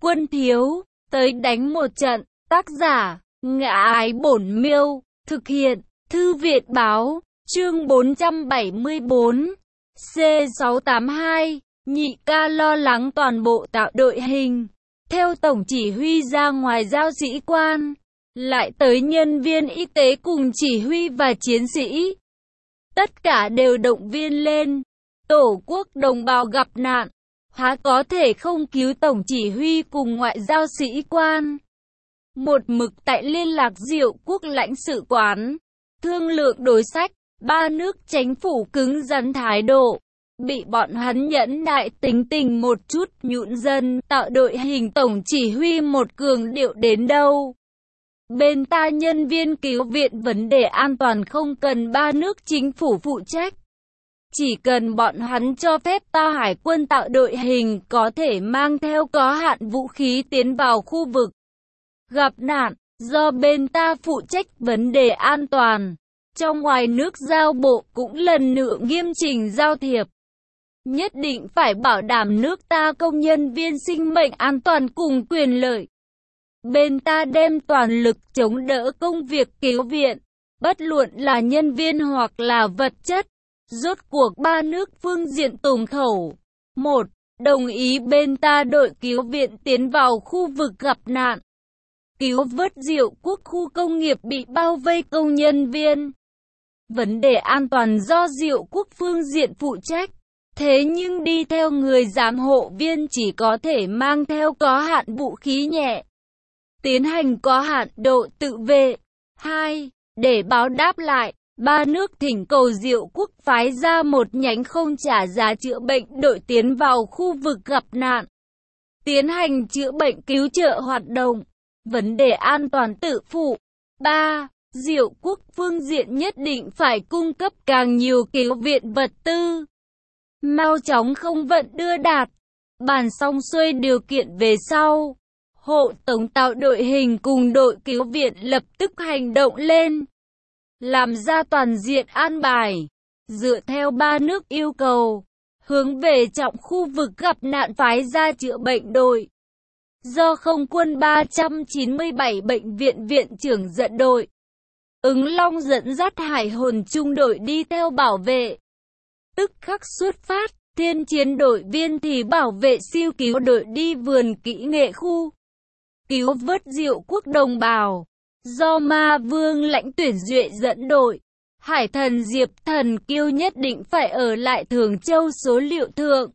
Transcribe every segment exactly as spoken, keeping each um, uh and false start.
quân thiếu, tới đánh một trận. Tác giả, Ngã Ái Bổn Miêu, thực hiện, Thư viện báo, chương bốn trăm bảy mươi bốn, C sáu tám hai, nhị ca lo lắng toàn bộ tạo đội hình. Theo tổng chỉ huy ra ngoài giao sĩ quan, lại tới nhân viên y tế cùng chỉ huy và chiến sĩ. Tất cả đều động viên lên. Tổ quốc đồng bào gặp nạn, há có thể không cứu tổng chỉ huy cùng ngoại giao sĩ quan. Một mực tại liên lạc Diệu Quốc lãnh sự quán, thương lượng đối sách, ba nước chính phủ cứng rắn thái độ. Bị bọn hắn nhẫn nại tính tình một chút nhũn dần, tạo đội hình tổng chỉ huy một cường điệu đến đâu. Bên ta nhân viên cứu viện vấn đề an toàn không cần ba nước chính phủ phụ trách. Chỉ cần bọn hắn cho phép ta hải quân tạo đội hình có thể mang theo có hạn vũ khí tiến vào khu vực gặp nạn, do bên ta phụ trách vấn đề an toàn. Trong ngoài nước giao bộ cũng lần nữa nghiêm chỉnh giao thiệp. Nhất định phải bảo đảm nước ta công nhân viên sinh mệnh an toàn cùng quyền lợi. Bên ta đem toàn lực chống đỡ công việc cứu viện, bất luận là nhân viên hoặc là vật chất. Rốt cuộc ba nước phương diện tùng khẩu. một. Đồng ý bên ta đội cứu viện tiến vào khu vực gặp nạn. Cứu vớt Diệu Quốc khu công nghiệp bị bao vây công nhân viên. Vấn đề an toàn do Diệu Quốc phương diện phụ trách. Thế nhưng đi theo người giám hộ viên chỉ có thể mang theo có hạn vũ khí nhẹ. Tiến hành có hạn độ tự vệ. hai. Để báo đáp lại, ba nước thỉnh cầu Diệu Quốc phái ra một nhánh không trả giá chữa bệnh đội tiến vào khu vực gặp nạn. Tiến hành chữa bệnh cứu trợ hoạt động. Vấn đề an toàn tự phụ. ba. Diệu Quốc phương diện nhất định phải cung cấp càng nhiều cứu viện vật tư. Mau chóng không vận đưa đạt. Bàn xong xuôi điều kiện về sau. Hộ tống tạo đội hình cùng đội cứu viện lập tức hành động lên. Làm ra toàn diện an bài. Dựa theo ba nước yêu cầu. Hướng về trọng khu vực gặp nạn phái ra chữa bệnh đội. Do không quân ba trăm chín mươi bảy bệnh viện viện trưởng dẫn đội. Ứng Long dẫn dắt hải hồn trung đội đi theo bảo vệ. Tức khắc xuất phát, thiên chiến đội viên thì bảo vệ siêu cứu đội đi vườn kỹ nghệ khu. Cứu vớt Diệu Quốc đồng bào. Do Ma Vương lãnh tuyển duệ dẫn đội. Hải thần Diệp Thần Kiêu nhất định phải ở lại Thường Châu số liệu thượng.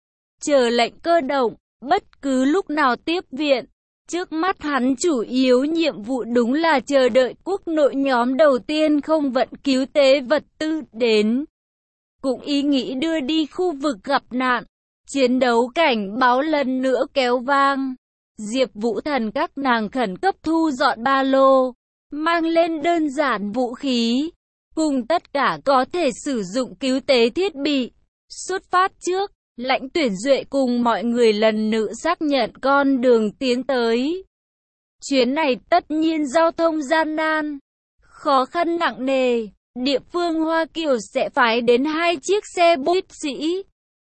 Chờ lệnh cơ động, bất cứ lúc nào tiếp viện. Trước mắt hắn chủ yếu nhiệm vụ đúng là chờ đợi quốc nội nhóm đầu tiên không vận cứu tế vật tư đến. Cũng ý nghĩ đưa đi khu vực gặp nạn. Chiến đấu cảnh báo lần nữa kéo vang. Diệp Vũ Thần các nàng khẩn cấp thu dọn ba lô, mang lên đơn giản vũ khí, cùng tất cả có thể sử dụng cứu tế thiết bị. Xuất phát trước, lãnh tuyển duệ cùng mọi người lần nữa xác nhận con đường tiến tới. Chuyến này tất nhiên giao thông gian nan, khó khăn nặng nề. Địa phương Hoa Kiều sẽ phái đến hai chiếc xe buýt sĩ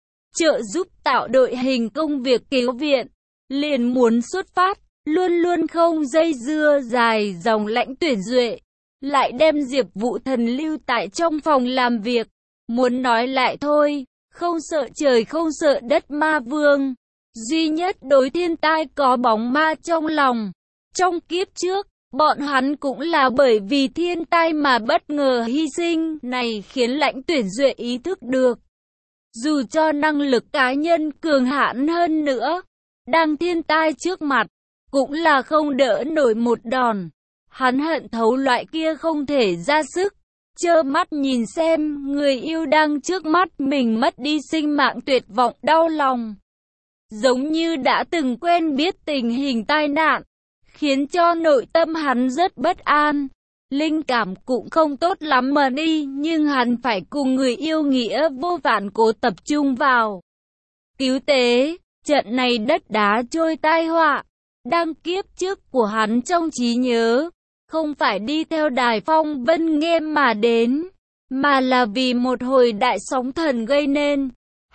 trợ giúp tạo đội hình công việc cứu viện. Liền muốn xuất phát, luôn luôn không dây dưa dài dòng lãnh tuyển duệ. Lại đem Diệp Vũ Thần lưu tại trong phòng làm việc. Muốn nói lại thôi, không sợ trời không sợ đất ma vương. Duy nhất đối thiên tai có bóng ma trong lòng. Trong kiếp trước, bọn hắn cũng là bởi vì thiên tai mà bất ngờ hy sinh. Này khiến lãnh tuyển duệ ý thức được. Dù cho năng lực cá nhân cường hãn hơn nữa, đang thiên tai trước mặt, cũng là không đỡ nổi một đòn. Hắn hận thấu loại kia không thể ra sức, trơ mắt nhìn xem người yêu đang trước mắt mình mất đi sinh mạng tuyệt vọng đau lòng. Giống như đã từng quen biết tình hình tai nạn, khiến cho nội tâm hắn rất bất an. Linh cảm cũng không tốt lắm mà đi, nhưng hắn phải cùng người yêu nghĩa vô vàn cố tập trung vào cứu tế. Trận này đất đá trôi tai họa, đang kiếp trước của hắn trong trí nhớ, không phải đi theo Đài Phong Vân Nghiêm mà đến, mà là vì một hồi đại sóng thần gây nên.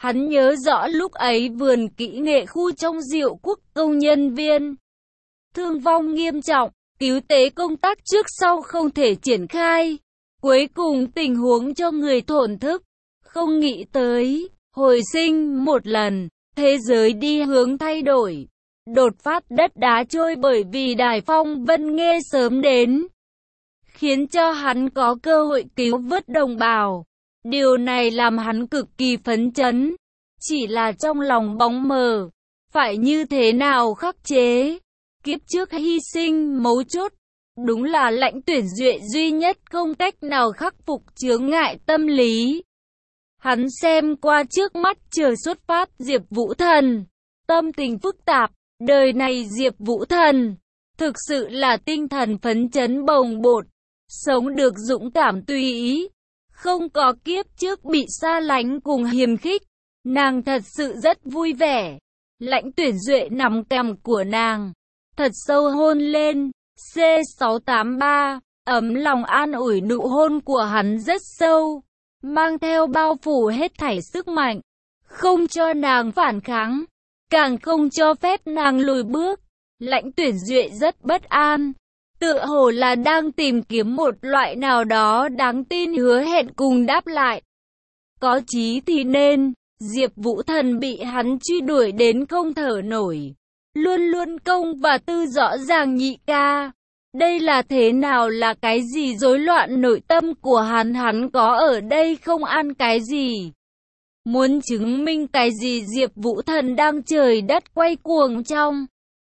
Hắn nhớ rõ lúc ấy vườn kỹ nghệ khu trong Diệu Quốc công nhân viên thương vong nghiêm trọng, cứu tế công tác trước sau không thể triển khai. Cuối cùng tình huống cho người thổn thức, không nghĩ tới, hồi sinh một lần, thế giới đi hướng thay đổi. Đột phát đất đá trôi bởi vì Đài Phong Vân nghe sớm đến, khiến cho hắn có cơ hội cứu vớt đồng bào. Điều này làm hắn cực kỳ phấn chấn, chỉ là trong lòng bóng mờ, phải như thế nào khắc chế. Kiếp trước hy sinh mấu chốt, đúng là Lãnh Tuyển Duệ duy nhất không cách nào khắc phục chướng ngại tâm lý. Hắn xem qua trước mắt chờ xuất phát Diệp Vũ Thần, tâm tình phức tạp, đời này Diệp Vũ Thần, thực sự là tinh thần phấn chấn bồng bột, sống được dũng cảm tùy ý, không có kiếp trước bị xa lánh cùng hiềm khích, nàng thật sự rất vui vẻ. Lãnh Tuyển Duệ nắm cằm của nàng, thật sâu hôn lên. C sáu tám ba, ấm lòng an ủi, nụ hôn của hắn rất sâu, mang theo bao phủ hết thảy sức mạnh, không cho nàng phản kháng, càng không cho phép nàng lùi bước. Lãnh Tuyển Duệ rất bất an, tựa hồ là đang tìm kiếm một loại nào đó đáng tin hứa hẹn cùng đáp lại. Có chí thì nên, Diệp Vũ Thần bị hắn truy đuổi đến không thở nổi. Luôn luôn công và tư rõ ràng nhị ca. Đây là thế nào, là cái gì rối loạn nội tâm của hắn, hắn có ở đây không ăn cái gì? Muốn chứng minh cái gì? Diệp Vũ Thần đang trời đất quay cuồng trong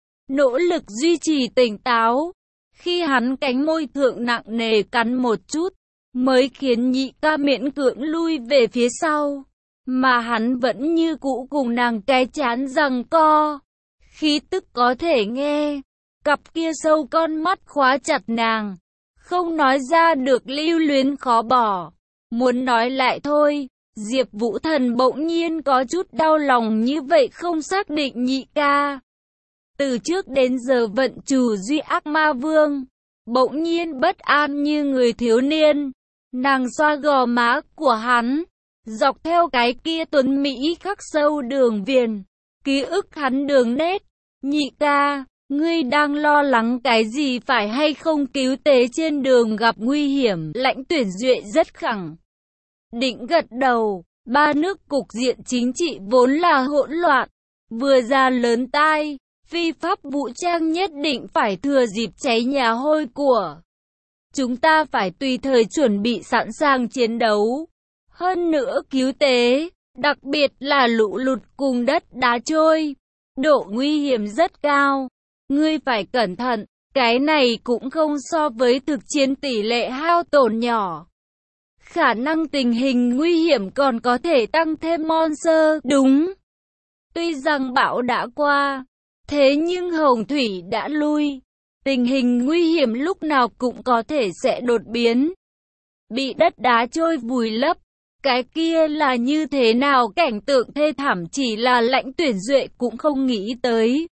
nỗ lực duy trì tỉnh táo. Khi hắn cánh môi thượng nặng nề cắn một chút, mới khiến nhị ca miễn cưỡng lui về phía sau. Mà hắn vẫn như cũ cùng nàng cái chán giằng co. Khí tức có thể nghe, cặp kia sâu con mắt khóa chặt nàng, không nói ra được lưu luyến khó bỏ. Muốn nói lại thôi, Diệp Vũ Thần bỗng nhiên có chút đau lòng, như vậy không xác định nhị ca. Từ trước đến giờ vận chủ duy ác ma vương, bỗng nhiên bất an như người thiếu niên. Nàng xoa gò má của hắn, dọc theo cái kia tuấn mỹ khắc sâu đường viền, ký ức hắn đường nét. Nhị ca, ngươi đang lo lắng cái gì, phải hay không cứu tế trên đường gặp nguy hiểm? Lãnh Tuyển Duệ rất khẳng định gật đầu. Ba nước cục diện chính trị vốn là hỗn loạn, vừa ra lớn tai, phi pháp vũ trang nhất định phải thừa dịp cháy nhà hôi của. Chúng ta phải tùy thời chuẩn bị sẵn sàng chiến đấu. Hơn nữa cứu tế, đặc biệt là lũ lụt cùng đất đá trôi, độ nguy hiểm rất cao. Ngươi phải cẩn thận, cái này cũng không so với thực chiến tỷ lệ hao tổn nhỏ. Khả năng tình hình nguy hiểm còn có thể tăng thêm monster, đúng. Tuy rằng bão đã qua, thế nhưng hồng thủy đã lui. Tình hình nguy hiểm lúc nào cũng có thể sẽ đột biến. Bị đất đá trôi vùi lấp, cái kia là như thế nào, cảnh tượng thê thảm chỉ là Lãnh Tuyển Duệ cũng không nghĩ tới.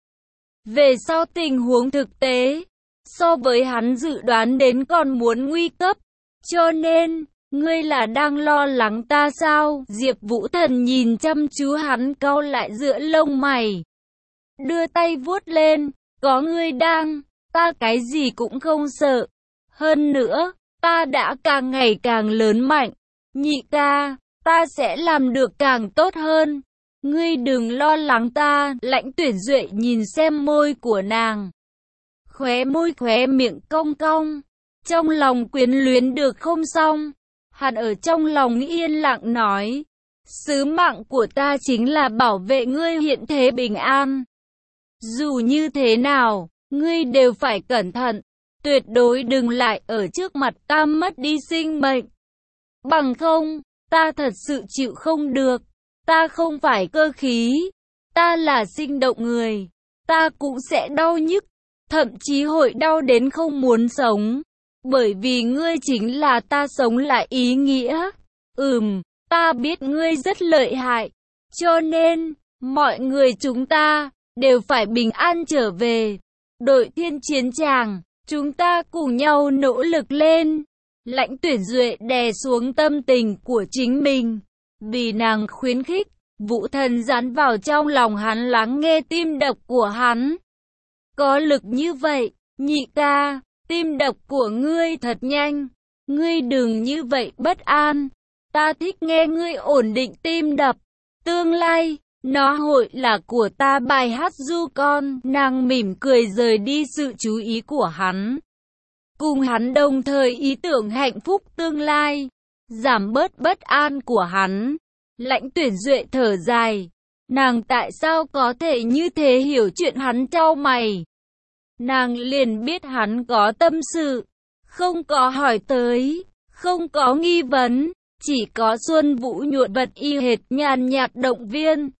Về sau tình huống thực tế, so với hắn dự đoán đến còn muốn nguy cấp. Cho nên, ngươi là đang lo lắng ta sao? Diệp Vũ Thần nhìn chăm chú hắn, cau lại giữa lông mày, đưa tay vuốt lên. Có ngươi đang, ta cái gì cũng không sợ. Hơn nữa, ta đã càng ngày càng lớn mạnh. Nhị ca, ta sẽ làm được càng tốt hơn. Ngươi đừng lo lắng ta. Lãnh Tuyển Duệ nhìn xem môi của nàng, khóe môi khóe miệng cong cong, trong lòng quyến luyến được không xong. Hắn ở trong lòng yên lặng nói, sứ mạng của ta chính là bảo vệ ngươi hiện thế bình an. Dù như thế nào, ngươi đều phải cẩn thận, tuyệt đối đừng lại ở trước mặt ta mất đi sinh mệnh. Bằng không, ta thật sự chịu không được. Ta không phải cơ khí, ta là sinh động người, ta cũng sẽ đau nhức, thậm chí hội đau đến không muốn sống. Bởi vì ngươi chính là ta sống lại ý nghĩa. Ừm, ta biết ngươi rất lợi hại, cho nên, mọi người chúng ta đều phải bình an trở về. Đội thiên chiến tràng, chúng ta cùng nhau nỗ lực lên. Lãnh Tuyển Duệ đè xuống tâm tình của chính mình, vì nàng khuyến khích, Vũ Thần dán vào trong lòng hắn lắng nghe tim đập của hắn. Có lực như vậy, nhị ca, tim đập của ngươi thật nhanh. Ngươi đừng như vậy bất an. Ta thích nghe ngươi ổn định tim đập. Tương lai, nó hội là của ta. Bài hát du con. Nàng mỉm cười rời đi sự chú ý của hắn. Cùng hắn đồng thời ý tưởng hạnh phúc tương lai. Giảm bớt bất an của hắn. Lãnh Tuyển Duệ thở dài. Nàng tại sao có thể như thế? Hiểu chuyện hắn trao mày. Nàng liền biết hắn có tâm sự. Không có hỏi tới. Không có nghi vấn. Chỉ có Xuân Vũ nhuộn vật y hệt nhàn nhạt động viên.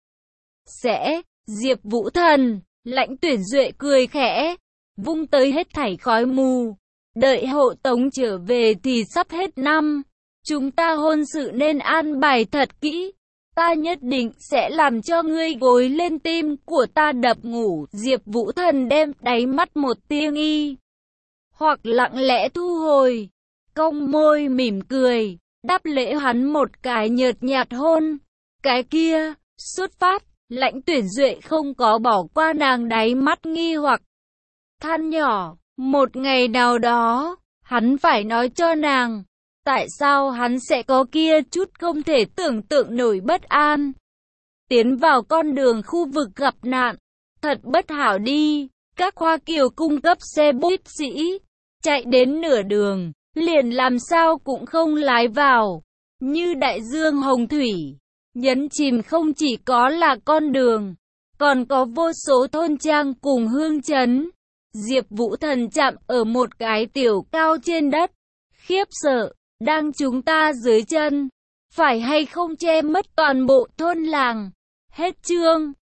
Sẽ, Diệp Vũ Thần. Lãnh Tuyển Duệ cười khẽ. Vung tới hết thảy khói mù. Đợi hộ tống trở về thì sắp hết năm. Chúng ta hôn sự nên an bài thật kỹ. Ta nhất định sẽ làm cho ngươi gối lên tim của ta đập ngủ. Diệp Vũ Thần đem đáy mắt một tia nghi hoặc lặng lẽ thu hồi. Cong môi mỉm cười. Đáp lễ hắn một cái nhợt nhạt hôn. Cái kia, xuất phát. Lãnh Tuyển Duệ không có bỏ qua nàng đáy mắt nghi hoặc. Than nhỏ, một ngày nào đó, hắn phải nói cho nàng. Tại sao hắn sẽ có kia chút không thể tưởng tượng nổi bất an. Tiến vào con đường khu vực gặp nạn. Thật bất hảo đi. Các Hoa Kiều cung cấp xe buýt sĩ. Chạy đến nửa đường. Liền làm sao cũng không lái vào. Như đại dương hồng thủy. Nhấn chìm không chỉ có là con đường. Còn có vô số thôn trang cùng hương trấn. Diệp Vũ Thần chạm ở một cái tiểu cao trên đất. Khiếp sợ. Đang chúng ta dưới chân. Phải hay không che mất toàn bộ thôn làng. Hết chương.